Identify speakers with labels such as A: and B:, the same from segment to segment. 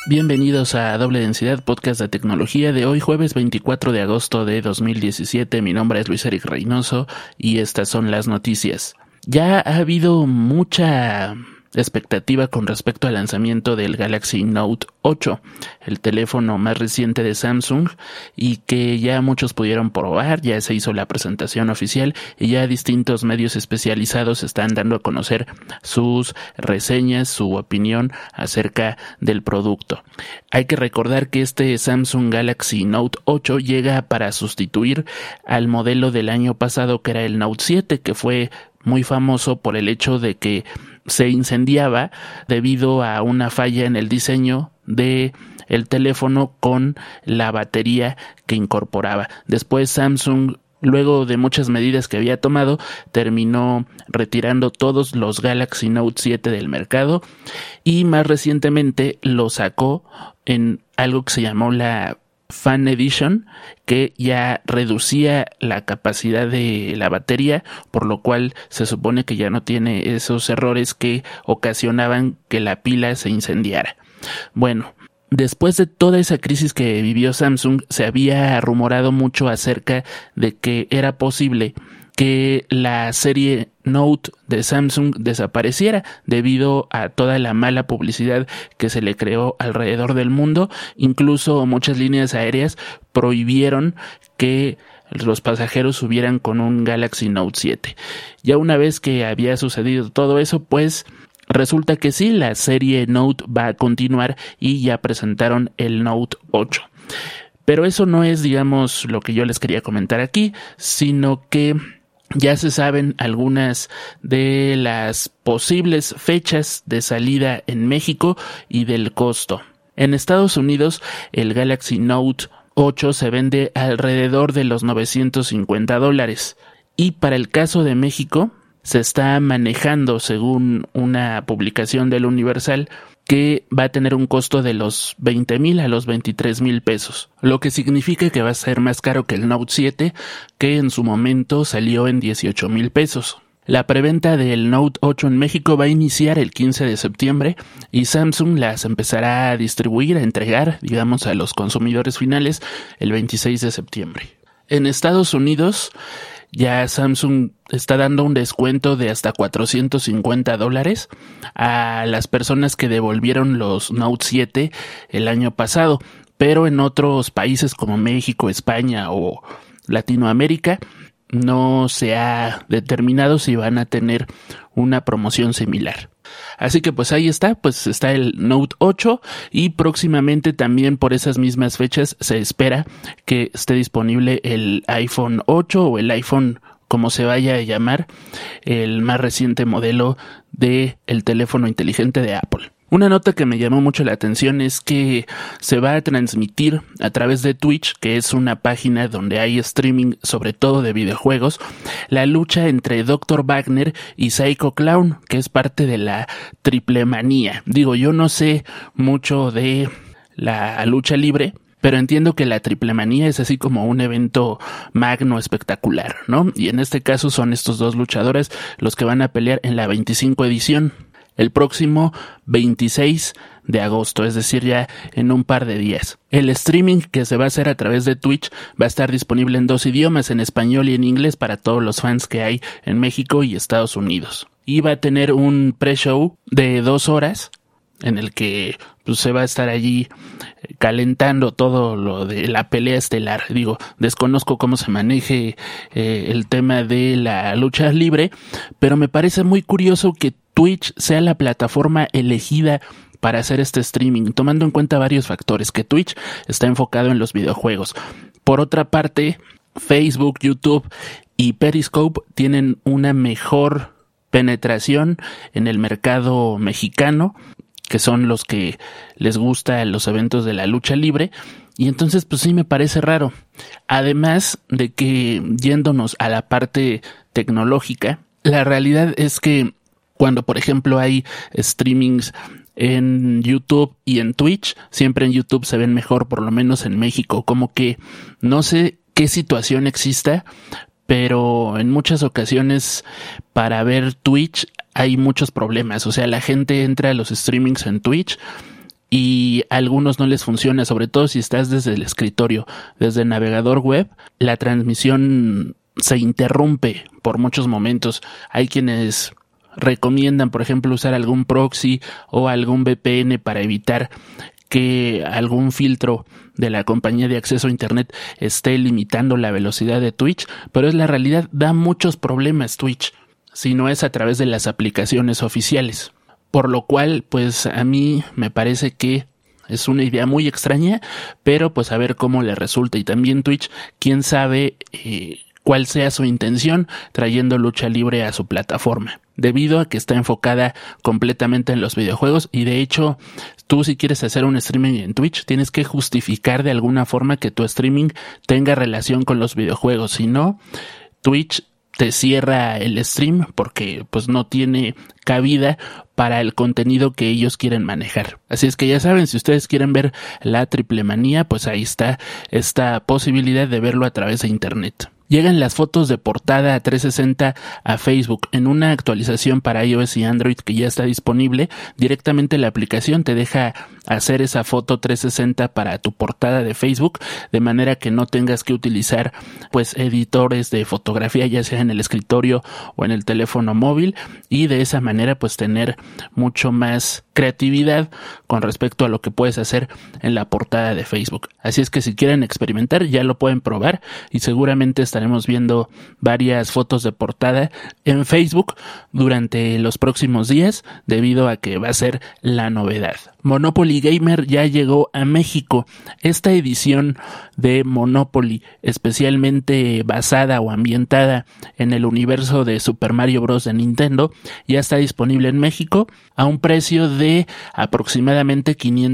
A: Bienvenidos a Doble Densidad, podcast de tecnología de hoy, jueves 24 de agosto de 2017. Mi nombre es Luis Eric Reynoso y estas son las noticias. Ya ha habido mucha expectativa con respecto al lanzamiento del Galaxy Note 8, el teléfono más reciente de Samsung, y que ya muchos pudieron probar. Ya se hizo la presentación oficial y ya distintos medios especializados están dando a conocer sus reseñas, su opinión acerca del producto. Hay que recordar que este Samsung Galaxy Note 8 llega para sustituir al modelo del año pasado, que era el Note 7, que fue muy famoso por el hecho de que se incendiaba debido a una falla en el diseño de el teléfono con la batería que incorporaba. Después Samsung, luego de muchas medidas que había tomado, terminó retirando todos los Galaxy Note 7 del mercado y más recientemente lo sacó en algo que se llamó la Fan Edition, que ya reducía la capacidad de la batería, por lo cual se supone que ya no tiene esos errores que ocasionaban que la pila se incendiara. Bueno, después de toda esa crisis que vivió Samsung, se había rumorado mucho acerca de que era posible que la serie Note de Samsung desapareciera debido a toda la mala publicidad que se le creó alrededor del mundo. Incluso muchas líneas aéreas prohibieron que los pasajeros subieran con un Galaxy Note 7. Ya una vez que había sucedido todo eso, pues resulta que sí, la serie Note va a continuar y ya presentaron el Note 8. Pero eso no es, digamos, lo que yo les quería comentar aquí, sino que ya se saben algunas de las posibles fechas de salida en México y del costo. En Estados Unidos, el Galaxy Note 8 se vende alrededor de los $950. Y para el caso de México, se está manejando, según una publicación del Universal, que va a tener un costo de los 20,000 a los 23,000 pesos, lo que significa que va a ser más caro que el Note 7, que en su momento salió en 18,000 pesos. La preventa del Note 8 en México va a iniciar el 15 de septiembre y Samsung las empezará a distribuir, a entregar, digamos, a los consumidores finales el 26 de septiembre. En Estados Unidos, ya Samsung está dando un descuento de hasta $450 a las personas que devolvieron los Note 7 el año pasado, pero en otros países como México, España o Latinoamérica no se ha determinado si van a tener una promoción similar. Así que pues ahí está, el Note 8 y próximamente también por esas mismas fechas se espera que esté disponible el iPhone 8 o el iPhone, como se vaya a llamar, el más reciente modelo de el teléfono inteligente de Apple. Una nota que me llamó mucho la atención es que se va a transmitir a través de Twitch, que es una página donde hay streaming sobre todo de videojuegos, la lucha entre Dr. Wagner y Psycho Clown, que es parte de la Triple Manía. Digo, yo no sé mucho de la lucha libre, pero entiendo que la Triple Manía es así como un evento magno espectacular, ¿no? Y en este caso son estos dos luchadores los que van a pelear en la 25 edición. El próximo 26 de agosto, es decir, ya en un par de días. El streaming que se va a hacer a través de Twitch va a estar disponible en 2 idiomas, en español y en inglés, para todos los fans que hay en México y Estados Unidos. Y va a tener un pre-show de 2 horas en el que se va a estar allí calentando todo lo de la pelea estelar. Digo, desconozco cómo se maneje el tema de la lucha libre, pero me parece muy curioso que Twitch sea la plataforma elegida para hacer este streaming, tomando en cuenta varios factores, que Twitch está enfocado en los videojuegos. Por otra parte, Facebook, YouTube y Periscope tienen una mejor penetración en el mercado mexicano, que son los que les gustan los eventos de la lucha libre, y entonces pues sí me parece raro. Además de que, yéndonos a la parte tecnológica, la realidad es que cuando por ejemplo hay streamings en YouTube y en Twitch, siempre en YouTube se ven mejor, por lo menos en México. Como que no sé qué situación exista, pero en muchas ocasiones para ver Twitch hay muchos problemas. O sea, la gente entra a los streamings en Twitch y a algunos no les funciona, sobre todo si estás desde el escritorio, desde el navegador web, la transmisión se interrumpe por muchos momentos. Hay quienes recomiendan, por ejemplo, usar algún proxy o algún VPN para evitar que algún filtro de la compañía de acceso a internet esté limitando la velocidad de Twitch, pero es la realidad, da muchos problemas Twitch, si no es a través de las aplicaciones oficiales. Por lo cual, pues a mí me parece que es una idea muy extraña, pero pues a ver cómo le resulta. Y también Twitch, quién sabe cuál sea su intención trayendo lucha libre a su plataforma, debido a que está enfocada completamente en los videojuegos. Y de hecho, tú si quieres hacer un streaming en Twitch, tienes que justificar de alguna forma que tu streaming tenga relación con los videojuegos. Si no, Twitch te cierra el stream porque pues no tiene cabida para el contenido que ellos quieren manejar. Así es que ya saben, si ustedes quieren ver la Triple Manía, pues ahí está esta posibilidad de verlo a través de internet. Llegan las fotos de portada 360 a Facebook en una actualización para iOS y Android que ya está disponible. Directamente la aplicación te deja hacer esa foto 360 para tu portada de Facebook, de manera que no tengas que utilizar pues editores de fotografía, ya sea en el escritorio o en el teléfono móvil, y de esa manera pues tener mucho más creatividad con respecto a lo que puedes hacer en la portada de Facebook. Así es que si quieren experimentar, ya lo pueden probar y seguramente estaremos viendo varias fotos de portada en Facebook durante los próximos días, debido a que va a ser la novedad. Monopoly Gamer ya llegó a México. Esta edición de Monopoly, especialmente basada o ambientada en el universo de Super Mario Bros. De Nintendo, ya está disponible en México a un precio de aproximadamente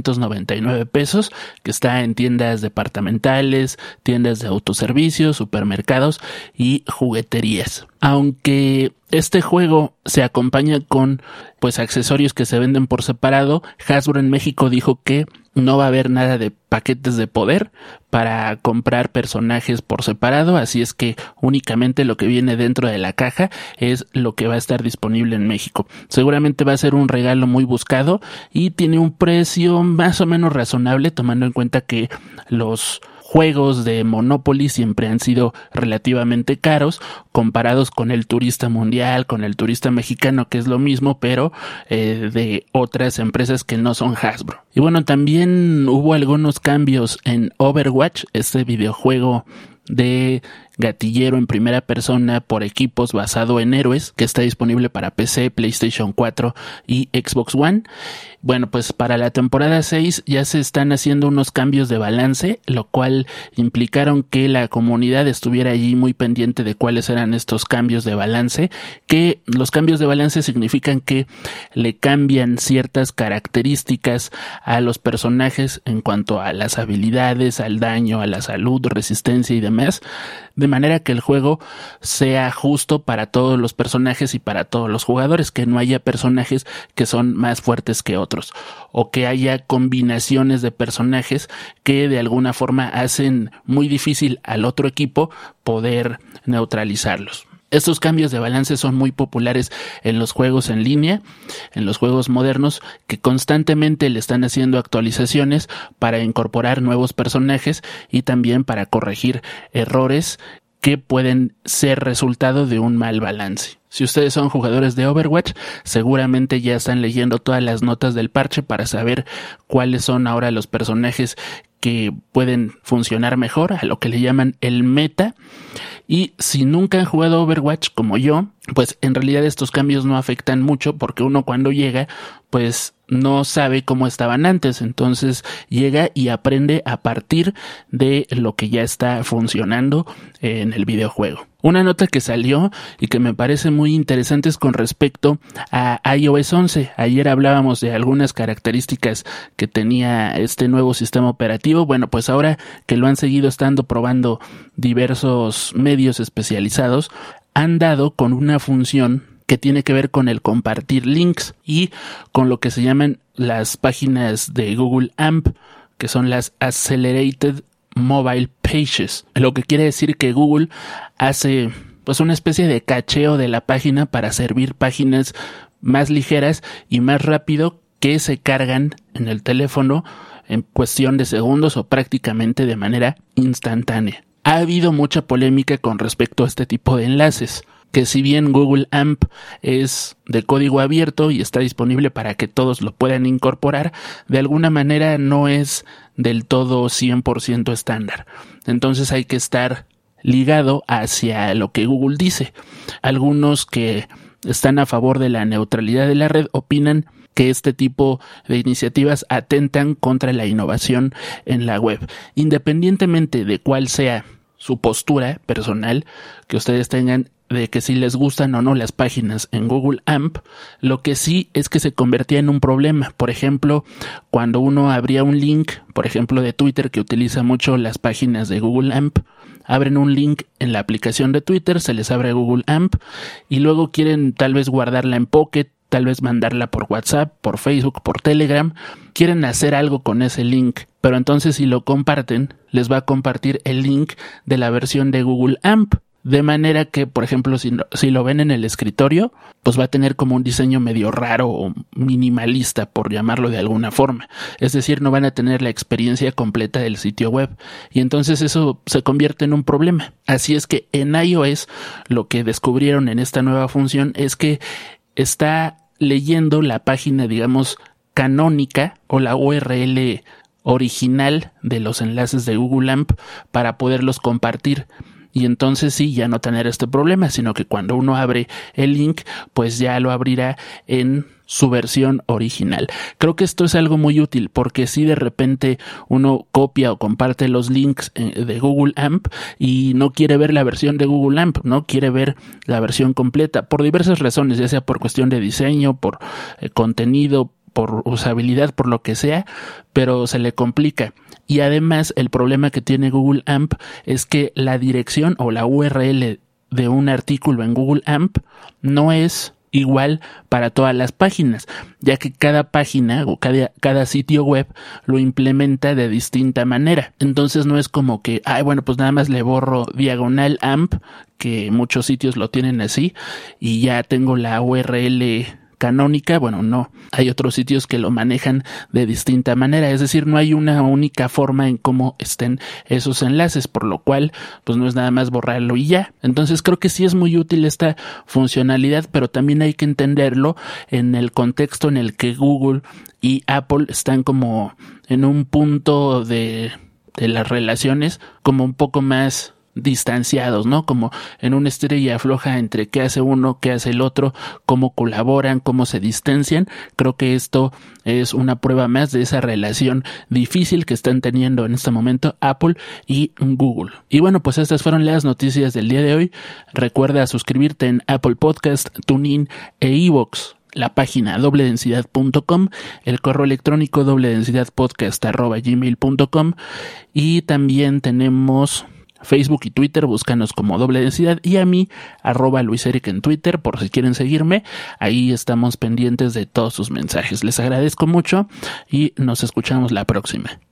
A: 599 pesos, que está en tiendas departamentales, tiendas de autoservicio, supermercados y jugueterías. Aunque este juego se acompaña con pues accesorios que se venden por separado, Hasbro en México dijo que no va a haber nada de paquetes de poder para comprar personajes por separado, así es que únicamente lo que viene dentro de la caja es lo que va a estar disponible en México. Seguramente va a ser un regalo muy buscado y tiene un precio más o menos razonable, tomando en cuenta que los juegos de Monopoly siempre han sido relativamente caros comparados con el Turista Mundial, con el Turista Mexicano, que es lo mismo, pero de otras empresas que no son Hasbro. Y bueno, también hubo algunos cambios en Overwatch, este videojuego de gatillero en primera persona por equipos basado en héroes, que está disponible para PC, PlayStation 4 y Xbox One. Bueno, pues para la temporada 6 ya se están haciendo unos cambios de balance, lo cual implicaron que la comunidad estuviera allí muy pendiente de cuáles eran estos cambios de balance, que los cambios de balance significan que le cambian ciertas características a los personajes en cuanto a las habilidades, al daño, a la salud, resistencia y demás, de manera que el juego sea justo para todos los personajes y para todos los jugadores, que no haya personajes que son más fuertes que otros, o que haya combinaciones de personajes que de alguna forma hacen muy difícil al otro equipo poder neutralizarlos. Estos cambios de balance son muy populares en los juegos en línea, en los juegos modernos, que constantemente le están haciendo actualizaciones para incorporar nuevos personajes y también para corregir errores que pueden ser resultado de un mal balance. Si ustedes son jugadores de Overwatch, seguramente ya están leyendo todas las notas del parche para saber cuáles son ahora los personajes que pueden funcionar mejor, a lo que le llaman el meta. Y si nunca han jugado Overwatch como yo, pues en realidad estos cambios no afectan mucho, porque uno cuando llega pues no sabe cómo estaban antes, entonces llega y aprende a partir de lo que ya está funcionando en el videojuego. Una nota que salió y que me parece muy interesante es con respecto a iOS 11. Ayer hablábamos de algunas características que tenía este nuevo sistema operativo. Bueno, pues ahora que lo han seguido estando probando diversos medios especializados, han dado con una función que tiene que ver con el compartir links y con lo que se llaman las páginas de Google AMP, que son las Accelerated Mobile Pages, lo que quiere decir que Google hace pues una especie de cacheo de la página para servir páginas más ligeras y más rápido que se cargan en el teléfono en cuestión de segundos o prácticamente de manera instantánea. Ha habido mucha polémica con respecto a este tipo de enlaces, que si bien Google AMP es de código abierto y está disponible para que todos lo puedan incorporar, de alguna manera no es del todo 100% estándar. Entonces hay que estar ligado hacia lo que Google dice. Algunos que están a favor de la neutralidad de la red opinan que este tipo de iniciativas atentan contra la innovación en la web. Independientemente de cuál sea su postura personal, que ustedes tengan de que si les gustan o no las páginas en Google AMP, lo que sí es que se convertía en un problema. Por ejemplo, cuando uno abría un link, por ejemplo de Twitter, que utiliza mucho las páginas de Google AMP, abren un link en la aplicación de Twitter, se les abre Google AMP y luego quieren tal vez guardarla en Pocket, tal vez mandarla por WhatsApp, por Facebook, por Telegram, quieren hacer algo con ese link, pero entonces si lo comparten, les va a compartir el link de la versión de Google AMP, de manera que, por ejemplo, si lo ven en el escritorio, pues va a tener como un diseño medio raro o minimalista, por llamarlo de alguna forma. Es decir, no van a tener la experiencia completa del sitio web y entonces eso se convierte en un problema. Así es que en iOS lo que descubrieron en esta nueva función es que está leyendo la página, digamos, canónica o la URL original de los enlaces de Google AMP para poderlos compartir. Y entonces sí, ya no tener este problema, sino que cuando uno abre el link, pues ya lo abrirá en su versión original. Creo que esto es algo muy útil porque si de repente uno copia o comparte los links de Google AMP y no quiere ver la versión de Google AMP, no quiere ver la versión completa por diversas razones, ya sea por cuestión de diseño, por contenido, por usabilidad, por lo que sea, pero se le complica. Y además el problema que tiene Google AMP es que la dirección o la URL de un artículo en Google AMP no es igual para todas las páginas, ya que cada página o cada sitio web lo implementa de distinta manera. Entonces no es como que, bueno, pues nada más le borro diagonal AMP, que muchos sitios lo tienen así, y ya tengo la URL canónica. Bueno, no, hay otros sitios que lo manejan de distinta manera, es decir, no hay una única forma en cómo estén esos enlaces, por lo cual pues no es nada más borrarlo y ya. Entonces creo que sí es muy útil esta funcionalidad, pero también hay que entenderlo en el contexto en el que Google y Apple están como en un punto de las relaciones como un poco más distanciados, ¿no? Como en una estira y afloja entre qué hace uno, qué hace el otro, cómo colaboran, cómo se distancian. Creo que esto es una prueba más de esa relación difícil que están teniendo en este momento Apple y Google. Y bueno, pues estas fueron las noticias del día de hoy. Recuerda suscribirte en Apple Podcast, TuneIn e iVoox, la página dobledensidad.com, el correo electrónico dobledensidadpodcast@gmail.com y también tenemos Facebook y Twitter, búscanos como Doble Densidad, y a mí, @LuisEric en Twitter, por si quieren seguirme. Ahí estamos pendientes de todos sus mensajes. Les agradezco mucho y nos escuchamos la próxima.